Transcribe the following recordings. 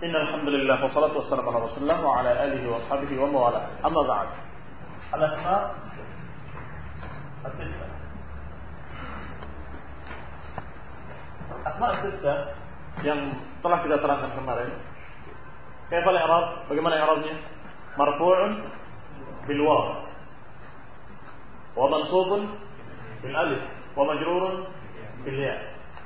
Innal hamdalillah wassalatu wassalamu ala Rasulillah wa ala alihi wa ashabihi wa mawala. Amma ba'd. Al-asma' as-sittah. Asma' as-sittah yang telah kita terangkan kemarin. Kaifa al-i'rab? Bagaimana i'rabnya? Marfu'un bil waw wa mansubun bil alif wa majrurun bil ya.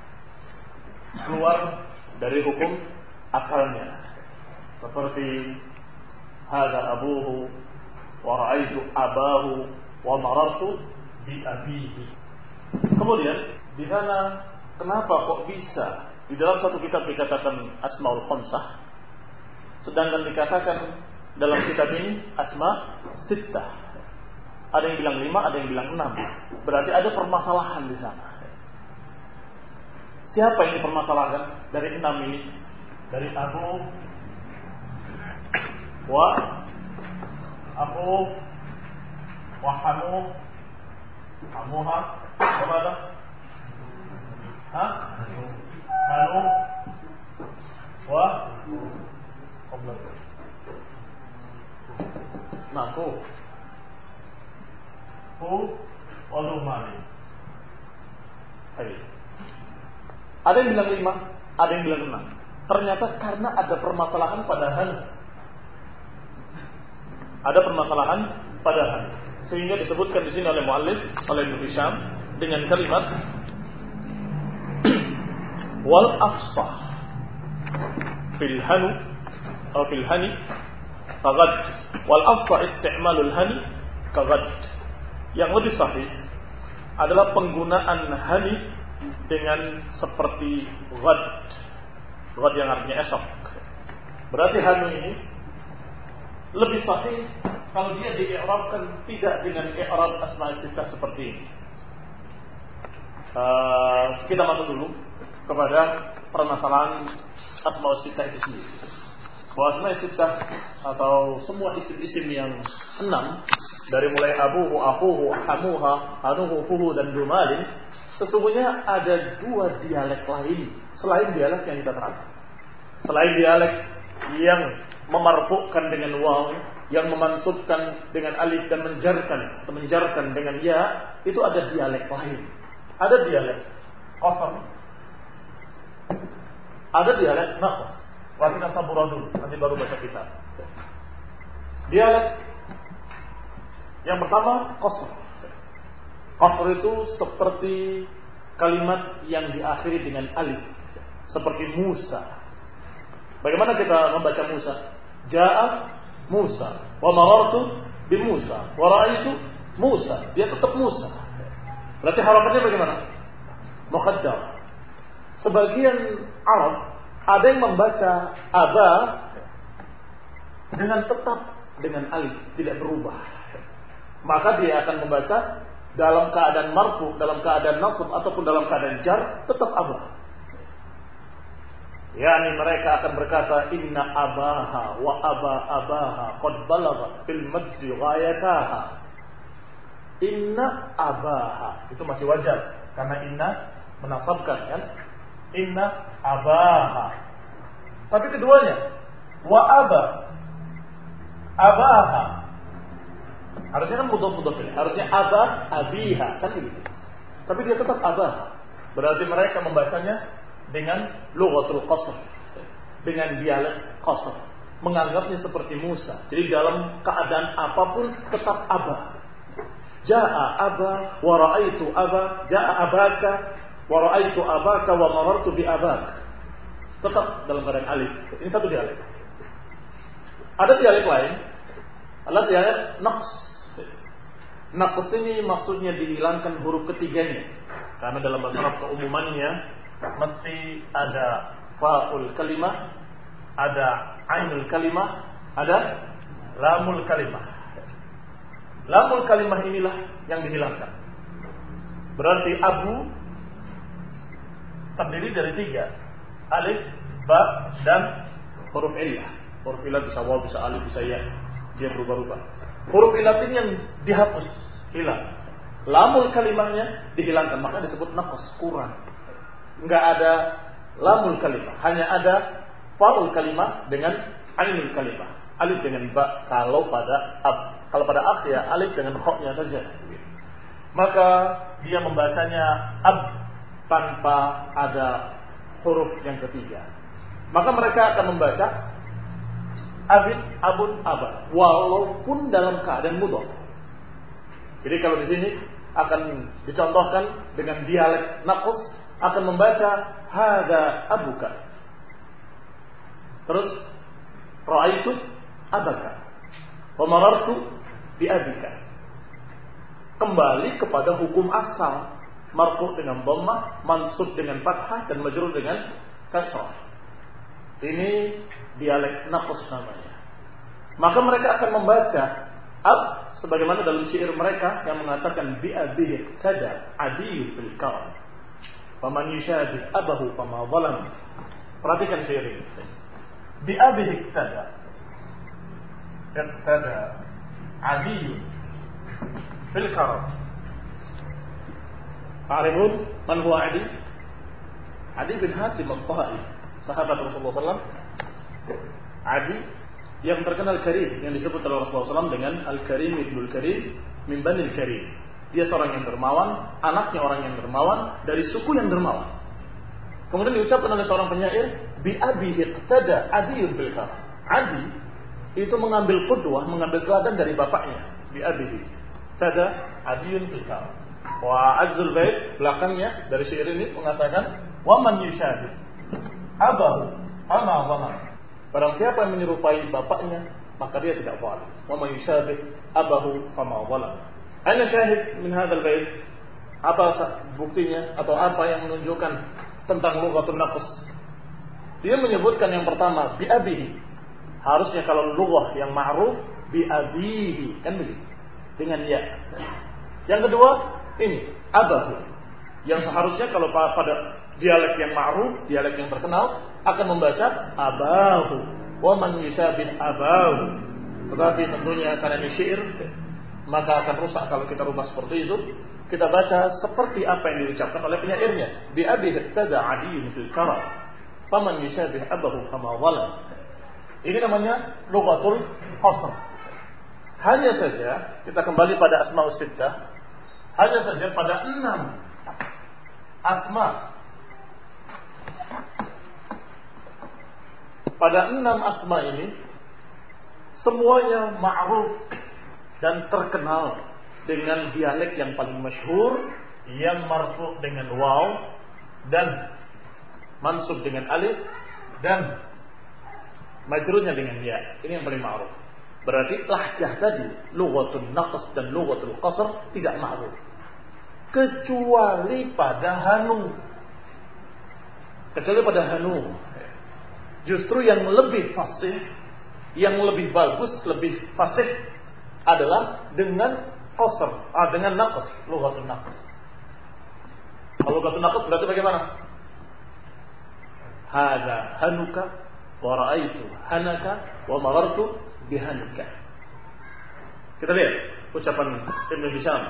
Keluar dari hukum asalnya, seperti hadza abuhu wa ra'aitu abahu wa marartu bi abihi. Kemudian di sana kenapa kok bisa di dalam satu kitab dikatakan asmaul khamsah, sedangkan dikatakan dalam kitab ini asma sittah? Ada yang bilang 5, ada yang bilang 6. Berarti ada permasalahan di sana. Siapa yang dipermasalahkan dari 6 ini? Dari Abu wa Hamu Hamuha Hamada Hanu wa Naku Hu wa Lumani. Ada yang bilang 5, ada yang bilang 6. Ternyata karena ada permasalahan pada han. Ada permasalahan pada han. Sehingga disebutkan di sini oleh muallif, oleh Ibnu Hisham dengan kalimat wal afsah fil hanu atau fil hani kagad. Wal afsah isti'malul hani kagad. Yang lebih sahih adalah penggunaan hani dengan seperti ghad. Ghad yang artinya esok. Berarti hanu ini lebih sahih kalau dia di-i'rabkan tidak dengan i'rab asma' sittah seperti ini. Kita masuk dulu kepada permasalahan asma' sittah itu sendiri. Bahwa asma' sittah atau semua isim-isim yang 6 dari mulai abuhu, akuhu, hamuha, hanuhu, fuhu dan dumalin, sesungguhnya ada 2 dialek lain selain dialek yang kita terangkan. Selain dialek yang memarfu'kan dengan waw, yang memansubkan dengan alif dan menjarkan dengan ya, itu ada dialek lain. Ada dialek qasam, ada dialek naqs. Wa kita sabar dulu, nanti baru baca kitab. Dialek yang pertama qasr. Qasr itu seperti kalimat yang diakhiri dengan alif, seperti Musa. Bagaimana kita membaca Musa? Ja'a Musa wa marartu bi Musa wa ra'aitu Musa. Dia tetap Musa. Berarti harapannya bagaimana? Muqaddar. Sebagian Arab ada yang membaca aba dengan tetap dengan alif, tidak berubah. Maka dia akan membaca dalam keadaan marfu, dalam keadaan nasab ataupun dalam keadaan jar tetap aba. Yani mereka akan berkata inna abaha wa abaha qad balagha fil majdi ghayataha. Inna abaha itu masih wajar karena inna menasabkan kan? Inna abaha. Tapi keduanya wa abaha harusnya kan mudhaf ini. Harusnya abiha kan begitu. Tapi dia tetap abaha. Berarti mereka membacanya dengan lughatul qasr, dengan dialek qasr, menganggapnya seperti Musa. Jadi dalam keadaan apapun tetap aba. Jaa aba wa ra'aitu aba, jaa abaka wa ra'aitu abaka wa marartu bi abak. Tetap dalam keadaan alif. Ini satu dialek. Ada dialek lain, adalah dialek naqs. Naqs ini maksudnya dihilangkan huruf ketiganya. Karena dalam bahasa Arab keumumannya mesti ada fa'ul kalimah, ada ainul kalimah, ada lamul kalimah. Lamul kalimah inilah yang dihilangkan. Berarti abu terdiri dari 3. Alif, ba, dan huruf illah. Huruf illah bisa waw, bisa alif, bisa ya. Dia berubah-ubah. Huruf illah ini yang dihapus, hilang. Lamul kalimahnya dihilangkan, maka disebut naqs, kurang. Enggak ada lamul kalimah, hanya ada fa'ul kalimah dengan ainul kalimah, alif dengan ba. Kalau pada akh ya alif dengan kha-nya saja. Maka dia membacanya ab tanpa ada huruf yang ketiga. Maka mereka akan membaca abid, abun, abad, walaupun dalam keadaan mudhaf. Jadi kalau di sini akan dicontohkan dengan dialek naqs, akan membaca hada abuka. Terus ra'aitu abaka wa marartu bi abika. Kembali kepada hukum asal, marfu dengan dhammah, mansub dengan fathah, dan majrur dengan kasrah. Ini dialek naqs namanya. Maka mereka akan membaca ab sebagaimana dalam syair mereka yang mengatakan bi abihi tada adiyyu fil karam faman yushadid abahu fama zalam. Perhatikan syair ini. Bi abihi tada adiyyu fil karam. Ta'rifun man huwa Adi? Adi bin Hatim al-Taha'i, sahabat Rasulullah SAW. Adi yang terkenal karim, yang disebut oleh Rasulullah SAW dengan Al-Karim Ibnul Karim min Banil Karim. Dia seorang yang dermawan, anaknya orang yang dermawan, dari suku yang dermawan. Kemudian diucapkan oleh seorang penyair, bi abihi iqtada adiyun bil karam. Adi itu mengambil qudwah, mengambil teladan dari bapaknya, bi abihi iqtada adiyun bil karam. Wa azul bait belakangnya dari syair ini mengatakan wa man yushahid abahu ama zalam. Barang siapa yang menyerupai bapaknya maka dia tidak zalim. Wa man yushahid abahu fama zalam. Aina syahid min hadzal bait? Apa buktinya atau apa yang menunjukkan tentang lughatun naqs? Dia menyebutkan yang pertama bi abihi. Harusnya kalau lughah yang ma'ruf bi abihi kan begitu. Dengan ya. Yang kedua ini abahu, yang seharusnya kalau pada dialek yang ma'ruf, dialek yang terkenal akan membaca abahu, wa man yusabih abahu. Tetapi tentunya karena ini syair maka akan rusak kalau kita rubah seperti itu. Kita baca seperti apa yang diucapkan oleh penyairnya, bi abi tada adiyun fil karam faman yusabih abahu fama zalam. Ini namanya lughatul qasr. Hanya saja kita kembali pada asmaul sittah. Hanya saja pada 6 asma, pada 6 asma ini semuanya ma'ruf dan terkenal dengan dialek yang paling masyhur, yang marfu dengan waw dan mansub dengan alif dan majrurnya dengan ya. Ini yang paling ma'ruf. Berarti lahjah tadi, lughatul naqs dan lughatul qasr tidak ma'ruf. Kecuali pada hanu. Justru yang lebih fasih, yang lebih bagus, lebih fasih adalah dengan qasr, dengan naqs, lughatul naqs. Kalau lughatul naqs berarti bagaimana? Hadza hanuka wa ra'aitu hanaka wa marartu bihanika. Kita lihat ucapan Ibn Hisham.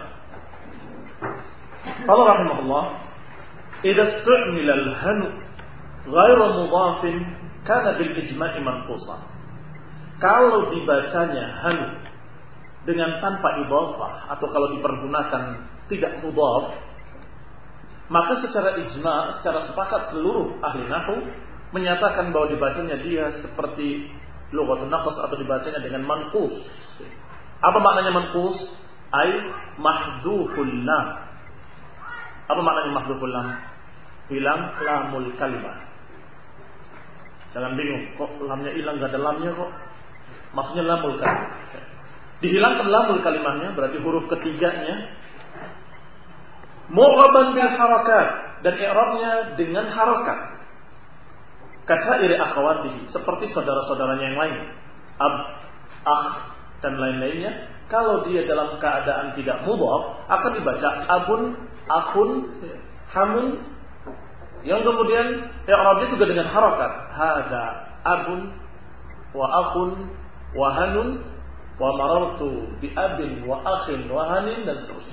Qala rahimahullah, "Idza istu'mila al-hanu ghairu mudhafin kana bil ijma'i manqusan." Kalau dibacanya hanu dengan tanpa idhafah atau kalau dipergunakan tidak mudhaf, maka secara ijma', secara sepakat seluruh ahli nahwu menyatakan bahwa dibacanya dia seperti lughatun naqs atau dibacanya dengan manqus. Apa maknanya manqus? Ai mahdhuful lam. Apa maknanya mahdhuful lam? Hilang lamul kalimah. Jangan bingung, kok lamnya hilang, enggak ada lamnya kok. Maksudnya lamul kalimah. Dihilangkan lamul kalimahnya, berarti huruf ketiganya mu'raban bil harakat, dan i'rabnya dengan harakat. Kata iri akhawatihi, seperti saudara-saudaranya yang lain, ab, akh dan lain-lainnya. Kalau dia dalam keadaan tidak mudhaf akan dibaca abun, akhun, hamun, yang kemudian i'rabnya juga dengan harakat. Hada abun wa akhun wa hanun wa marartu bi abin wa akhin wa hanin, dan seterusnya.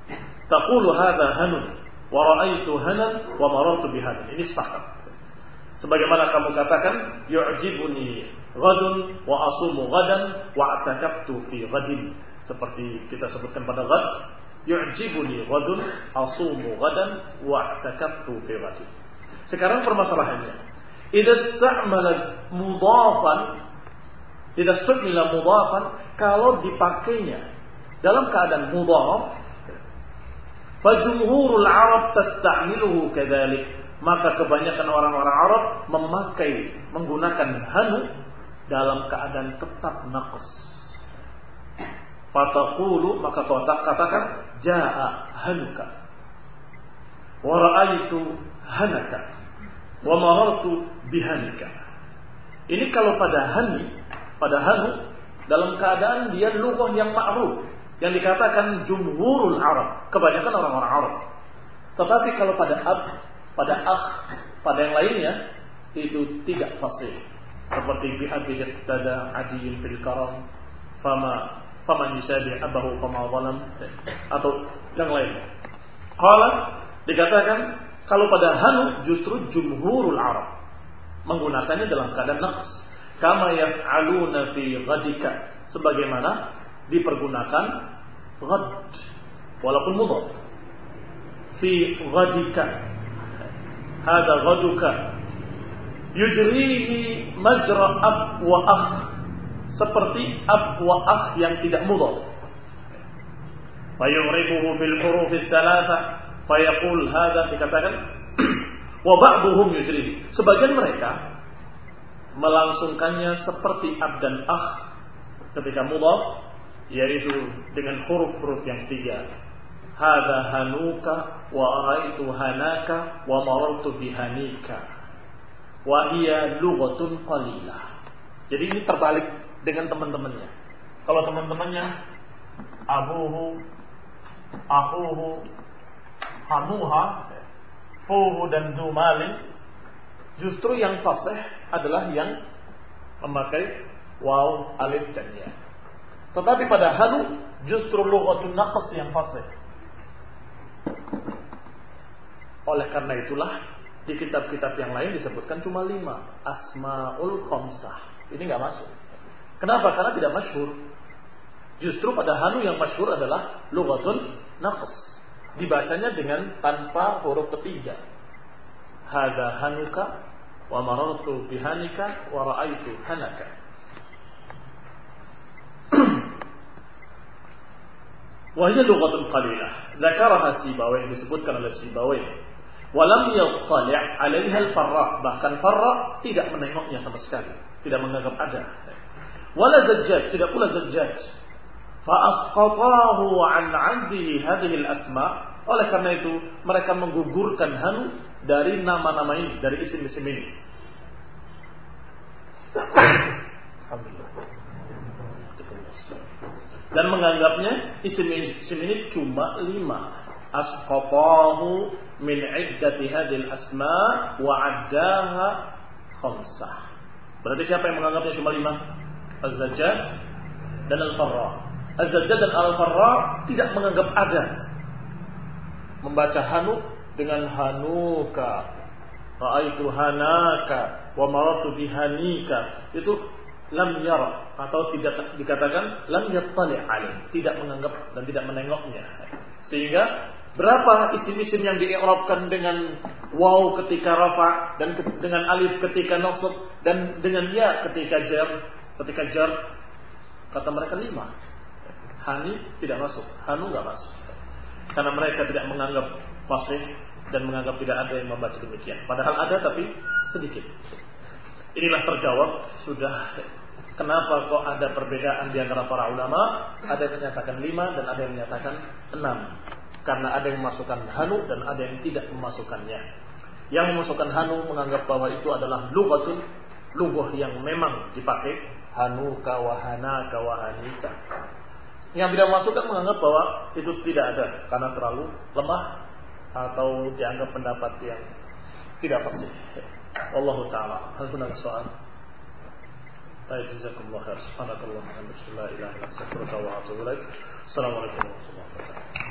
Taqulu hada hanun wa ra'aitu hanan wa marartu bi hanin. Ini sepakat. Sebagaimana kamu katakan, yu'jibuni ghadun wa asumu ghadan wa atakaftu fi ghadin. Seperti kita sebutkan pada ghad, yu'jibuni ghadun asumu ghadan wa atakaftu fi ghadin. Sekarang permasalahannya, idza ista'mala mudhafan, kalau dipakainya dalam keadaan mudhaf, fa jumhurul Arab tasta'miluhu kadzalik, maka kebanyakan orang-orang Arab menggunakan hanu dalam keadaan tetap naqs. Fataqulu, maka kau katakan jaa hanuka wa ra'aitu hanaka wa marartu bihanika. Ini kalau pada hanu dalam keadaan dia lughah yang ma'ruf, yang dikatakan jumhurul Arab, kebanyakan orang-orang Arab. Tetapi kalau pada yang lainnya itu tidak fasih. Seperti bi'abi iqtada adiyun fil karam faman yusabi abahu fama zalam, atau yang lainnya. Qala, dikatakan kalau pada hanu justru jumhurul Arab menggunakannya dalam keadaan naqs, kama yaf'aluna fi ghadika, sebagaimana dipergunakan ghad walaupun mudhaf. Fi ghadika, hada ghaduka, yujrihi majra ab wa akh, seperti ab wa akh yang tidak mudhaf. Fayuribuhu bil huruf ats-tsalatsa fayaqul hada, dikatakan wa ba'dhum yujrihi, sebagian mereka melangsungkannya seperti ab dan akh ketika mudhaf, yaitu dengan huruf-huruf yang 3. Hada hanuka wa araitu hanaka wa marartu bihanika wa hiya lughatun qalilah. Jadi ini terbalik dengan teman-temannya. Kalau teman-temannya abuhu, akhuhu, hanuha, fuhu dan dumalin, justru yang fasih adalah yang memakai waw, alif dan ya. Tetapi pada hanu justru lughatun naqs yang fasih. Oleh karena itulah di kitab-kitab yang lain disebutkan cuma 5 asmaul khamsah. Ini enggak masuk. Kenapa? Karena tidak masyhur. Justru pada hanu yang masyhur adalah lughatun naqs. Dibacanya dengan tanpa huruf ketiga. Hada hanuka wa marartu bihanika wa ra'aitu hanaka. Wahia lughatun qalilah. Dzakaraha Sibawayh, disebutkan oleh Sibawayh. Walam yattali' 'alaiha al-Farra, bahkan Farra tidak menengoknya sama sekali, tidak menganggap ada. Wala Zajjaj, tidak pula Zajjaj. Fa asqatahu 'an 'addi hadhihi al-asma'. Oleh karena itu mereka menggugurkan hanu dari nama-nama ini, dari isim-isim ini. Alhamdulillah. Dan menganggapnya isim-isim ini cuma 5. Asqatahu min iddati hadhil asma' wa addaha khamsah. Berarti siapa yang menganggapnya cuma 5? Az-Zajjaj dan Al-Farra. Az-Zajjaj dan Al-Farra tidak menganggap ada. Membaca hanu dengan hanuka, ra'aitu hanaka wa marartu bihanika, itu lam yara, atau tidak dikatakan lam yattali' alaih, tidak menganggap dan tidak menengoknya. Sehingga berapa isim-isim yang di'irabkan dengan waw ketika rafa, dan dengan alif ketika nasab, dan dengan ya ketika jar, kata mereka 5. Hani tidak masuk, hanu enggak masuk. Karena mereka tidak menganggap fasih dan menganggap tidak ada yang membaca demikian. Padahal ada tapi sedikit. Inilah terjawab sudah kenapa kok ada perbedaan di antara para ulama. Ada yang menyatakan 5 dan ada yang menyatakan 6. Karena ada yang memasukkan hanu dan ada yang tidak memasukkannya. Yang memasukkan hanu menganggap bahwa itu adalah lughah yang memang dipakai, hanuka wa hanaka wa hanika. Yang tidak memasukkan menganggap bahwa itu tidak ada karena terlalu lemah atau dianggap pendapat yang tidak pasti. Wallahu ta'ala. Hal hunaka soal? Baik, jazakumullah khair. Subhanakallah wa bihamdika, la ilaha illa anta, astaghfiruka wa atubu ilaik. Assalamualaikum warahmatullahi wabarakatuh.